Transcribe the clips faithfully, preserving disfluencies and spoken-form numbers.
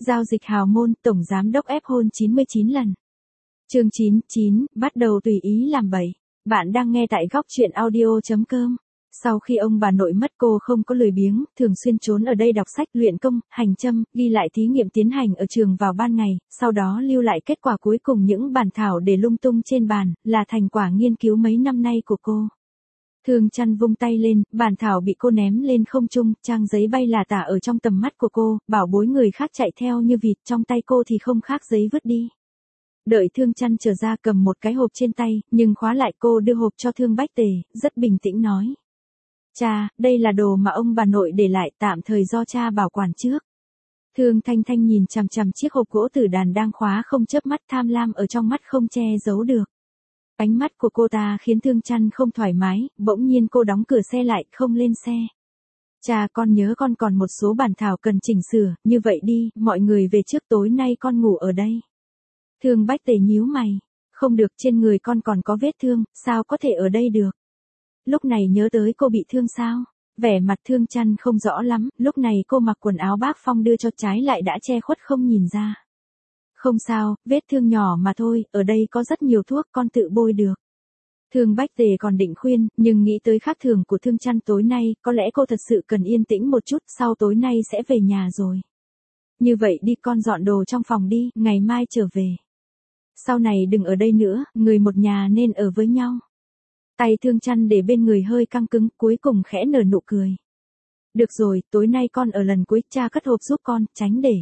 Giao dịch hào môn, tổng giám đốc ép hôn chín mươi chín lần. Chương chín mươi chín, bắt đầu tùy ý làm bậy. Bạn đang nghe tại góc truyện audio chấm com. Sau khi ông bà nội mất, cô không có lười biếng, thường xuyên trốn ở đây đọc sách, luyện công, hành châm, ghi lại thí nghiệm tiến hành ở trường vào ban ngày, sau đó lưu lại kết quả cuối cùng những bản thảo để lung tung trên bàn, là thành quả nghiên cứu mấy năm nay của cô. Thương Chăn vung tay lên, bản thảo bị cô ném lên không trung, trang giấy bay là tả ở trong tầm mắt của cô, bảo bối người khác chạy theo như vịt, trong tay cô thì không khác giấy vứt đi. Đợi Thương Chăn trở ra cầm một cái hộp trên tay, nhưng khóa lại, cô đưa hộp cho Thương Bách Tề, rất bình tĩnh nói. Cha, đây là đồ mà ông bà nội để lại, tạm thời do cha bảo quản trước. Thương Thanh Thanh nhìn chằm chằm chiếc hộp gỗ tử đàn đang khóa, không chớp mắt, tham lam ở trong mắt không che giấu được. Ánh mắt của cô ta khiến Thương Chăn không thoải mái, bỗng nhiên cô đóng cửa xe lại, không lên xe. Cha, con nhớ con còn một số bản thảo cần chỉnh sửa, như vậy đi, mọi người về trước, tối nay con ngủ ở đây. Thương Bách Tề nhíu mày, không được, trên người con còn có vết thương, sao có thể ở đây được. Lúc này nhớ tới cô bị thương sao? Vẻ mặt Thương Chăn không rõ lắm, lúc này cô mặc quần áo bác phong đưa cho, trái lại đã che khuất không nhìn ra. Không sao, vết thương nhỏ mà thôi, ở đây có rất nhiều thuốc, con tự bôi được. Thương Bách Tề còn định khuyên, nhưng nghĩ tới khác thường của Thương Chăn tối nay, có lẽ cô thật sự cần yên tĩnh một chút, sau tối nay sẽ về nhà rồi. Như vậy đi, con dọn đồ trong phòng đi, ngày mai trở về. Sau này đừng ở đây nữa, người một nhà nên ở với nhau. Tay Thương Chăn để bên người hơi căng cứng, cuối cùng khẽ nở nụ cười. Được rồi, tối nay con ở lần cuối, cha cất hộp giúp con, tránh để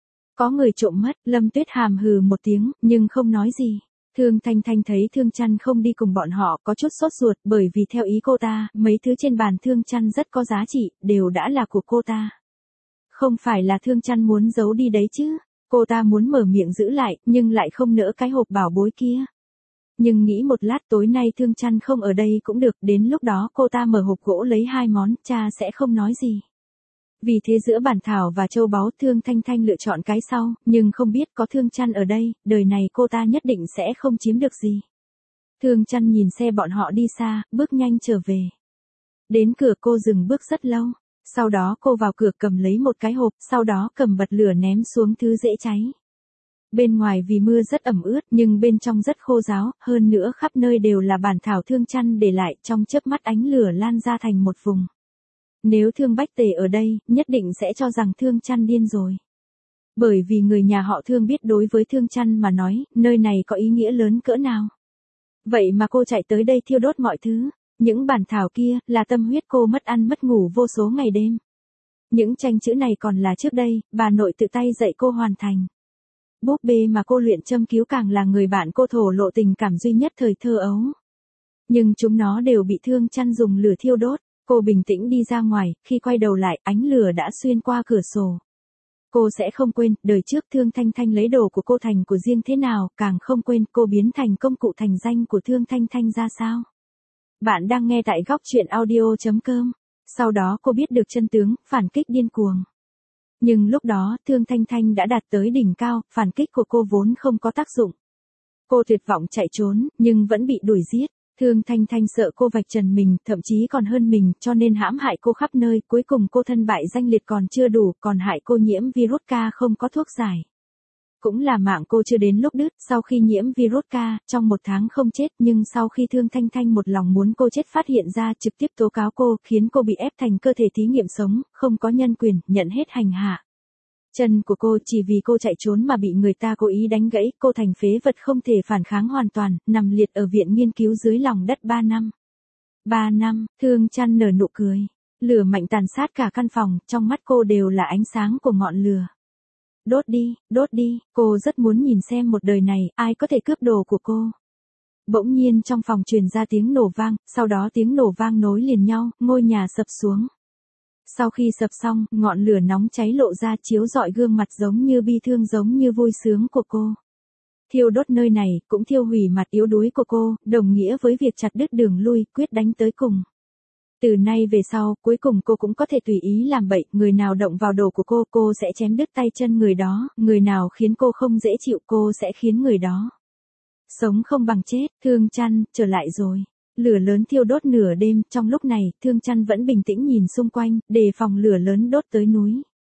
có người trộm mất. Lâm Tuyết hàm hừ một tiếng, nhưng không nói gì. Thương Thanh Thanh thấy Thương Chăn không đi cùng bọn họ, có chút sốt ruột, bởi vì theo ý cô ta, mấy thứ trên bàn Thương Chăn rất có giá trị, đều đã là của cô ta. Không phải là Thương Chăn muốn giấu đi đấy chứ. Cô ta muốn mở miệng giữ lại, nhưng lại không nỡ cái hộp bảo bối kia. Nhưng nghĩ một lát, tối nay Thương Chăn không ở đây cũng được, đến lúc đó cô ta mở hộp gỗ lấy hai món, cha sẽ không nói gì. Vì thế giữa bản thảo và châu báu, Thương Thanh Thanh lựa chọn cái sau, nhưng không biết có Thương Chăn ở đây, đời này cô ta nhất định sẽ không chiếm được gì. Thương Chăn nhìn xe bọn họ đi xa, bước nhanh trở về. Đến cửa cô dừng bước rất lâu, sau đó cô vào cửa cầm lấy một cái hộp, sau đó cầm bật lửa ném xuống thứ dễ cháy. Bên ngoài vì mưa rất ẩm ướt, nhưng bên trong rất khô ráo, hơn nữa khắp nơi đều là bản thảo Thương Chăn để lại, trong chớp mắt ánh lửa lan ra thành một vùng. Nếu Thương Bách Tề ở đây, nhất định sẽ cho rằng Thương Chăn điên rồi. Bởi vì người nhà họ Thương biết đối với Thương Chăn mà nói, nơi này có ý nghĩa lớn cỡ nào. Vậy mà cô chạy tới đây thiêu đốt mọi thứ. Những bản thảo kia, là tâm huyết cô mất ăn mất ngủ vô số ngày đêm. Những tranh chữ này còn là trước đây, bà nội tự tay dạy cô hoàn thành. Búp bê mà cô luyện châm cứu càng là người bạn cô thổ lộ tình cảm duy nhất thời thơ ấu. Nhưng chúng nó đều bị Thương Chăn dùng lửa thiêu đốt. Cô bình tĩnh đi ra ngoài, khi quay đầu lại, ánh lửa đã xuyên qua cửa sổ. Cô sẽ không quên, đời trước Thương Thanh Thanh lấy đồ của cô thành của riêng thế nào, càng không quên cô biến thành công cụ thành danh của Thương Thanh Thanh ra sao. Bạn đang nghe tại góc truyện audio chấm com. Sau đó cô biết được chân tướng, phản kích điên cuồng. Nhưng lúc đó, Thương Thanh Thanh đã đạt tới đỉnh cao, phản kích của cô vốn không có tác dụng. Cô tuyệt vọng chạy trốn, nhưng vẫn bị đuổi giết. Thương Thanh Thanh sợ cô vạch trần mình, thậm chí còn hơn mình, cho nên hãm hại cô khắp nơi, cuối cùng cô thân bại danh liệt còn chưa đủ, còn hại cô nhiễm virus K không có thuốc giải. Cũng là mạng cô chưa đến lúc đứt, sau khi nhiễm virus K, trong một tháng không chết, nhưng sau khi Thương Thanh Thanh một lòng muốn cô chết phát hiện ra, trực tiếp tố cáo cô, khiến cô bị ép thành cơ thể thí nghiệm sống, không có nhân quyền, nhận hết hành hạ. Chân của cô chỉ vì cô chạy trốn mà bị người ta cố ý đánh gãy, cô thành phế vật không thể phản kháng hoàn toàn, nằm liệt ở viện nghiên cứu dưới lòng đất ba năm. ba năm, Thương Chăn nở nụ cười. Lửa mạnh tàn sát cả căn phòng, trong mắt cô đều là ánh sáng của ngọn lửa. Đốt đi, đốt đi, cô rất muốn nhìn xem một đời này, ai có thể cướp đồ của cô. Bỗng nhiên trong phòng truyền ra tiếng nổ vang, sau đó tiếng nổ vang nối liền nhau, ngôi nhà sập xuống. Sau khi sập xong, ngọn lửa nóng cháy lộ ra chiếu rọi gương mặt giống như bi thương giống như vui sướng của cô. Thiêu đốt nơi này, cũng thiêu hủy mặt yếu đuối của cô, đồng nghĩa với việc chặt đứt đường lui, quyết đánh tới cùng. Từ nay về sau, cuối cùng cô cũng có thể tùy ý làm bậy, người nào động vào đồ của cô, cô sẽ chém đứt tay chân người đó, người nào khiến cô không dễ chịu, cô sẽ khiến người đó sống không bằng chết. Thương Chăn, trở lại rồi. Lửa lớn thiêu đốt nửa đêm, trong lúc này, Thương Chăn vẫn bình tĩnh nhìn xung quanh, đề phòng lửa lớn đốt tới núi.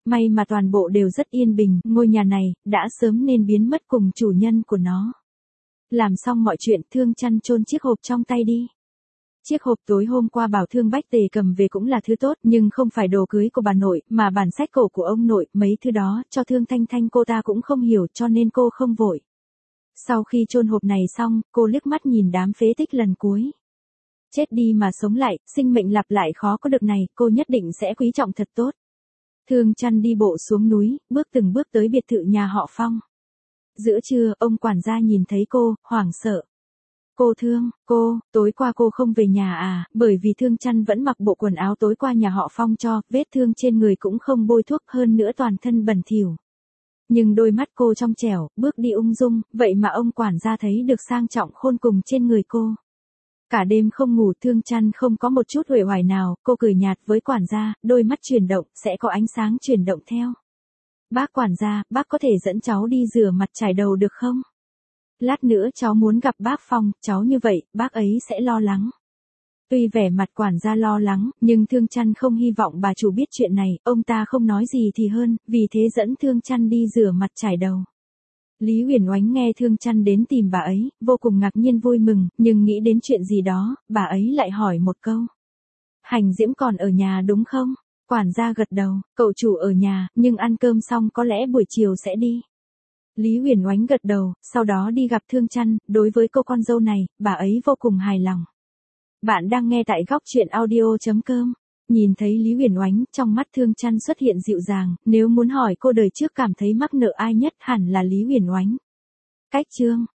May mà toàn bộ đều rất yên bình, ngôi nhà này, đã sớm nên biến mất cùng chủ nhân của nó. Làm xong mọi chuyện, Thương Chăn chôn chiếc hộp trong tay đi. Chiếc hộp tối hôm qua bảo Thương Bách Tề cầm về cũng là thứ tốt, nhưng không phải đồ cưới của bà nội, mà bản sách cổ của ông nội, mấy thứ đó, cho Thương Thanh Thanh cô ta cũng không hiểu cho nên cô không vội. Sau khi chôn hộp này xong, cô liếc mắt nhìn đám phế tích lần cuối. Chết đi mà sống lại, sinh mệnh lặp lại khó có được này, cô nhất định sẽ quý trọng thật tốt. Thương Chăn đi bộ xuống núi, bước từng bước tới biệt thự nhà họ Phong. Giữa trưa, ông quản gia nhìn thấy cô, hoảng sợ. Cô Thương, cô, tối qua cô không về nhà à, bởi vì Thương Chăn vẫn mặc bộ quần áo tối qua nhà họ Phong cho, vết thương trên người cũng không bôi thuốc, hơn nữa toàn thân bẩn thỉu. Nhưng đôi mắt cô trong trẻo, bước đi ung dung, vậy mà ông quản gia thấy được sang trọng khôn cùng trên người cô. Cả đêm không ngủ, Thương Chăn không có một chút uể oải nào, cô cười nhạt với quản gia, đôi mắt chuyển động, sẽ có ánh sáng chuyển động theo. Bác quản gia, bác có thể dẫn cháu đi rửa mặt chải đầu được không? Lát nữa cháu muốn gặp bác Phong, cháu như vậy, bác ấy sẽ lo lắng. Tuy vẻ mặt quản gia lo lắng, nhưng Thương Chăn không hy vọng bà chủ biết chuyện này, ông ta không nói gì thì hơn, vì thế dẫn Thương Chăn đi rửa mặt chải đầu. Lý Huyền Oánh nghe Thương Chăn đến tìm bà ấy, vô cùng ngạc nhiên vui mừng, nhưng nghĩ đến chuyện gì đó, bà ấy lại hỏi một câu. Hành Diễm còn ở nhà đúng không? Quản gia gật đầu, cậu chủ ở nhà, nhưng ăn cơm xong có lẽ buổi chiều sẽ đi. Lý Huyền Oánh gật đầu, sau đó đi gặp Thương Chăn, đối với cô con dâu này, bà ấy vô cùng hài lòng. Bạn đang nghe tại góc truyện audio chấm com. Nhìn thấy Lý Huyền Oánh, trong mắt Thương Chăn xuất hiện dịu dàng, nếu muốn hỏi cô đời trước cảm thấy mắc nợ ai nhất hẳn là Lý Huyền Oánh. Cách chương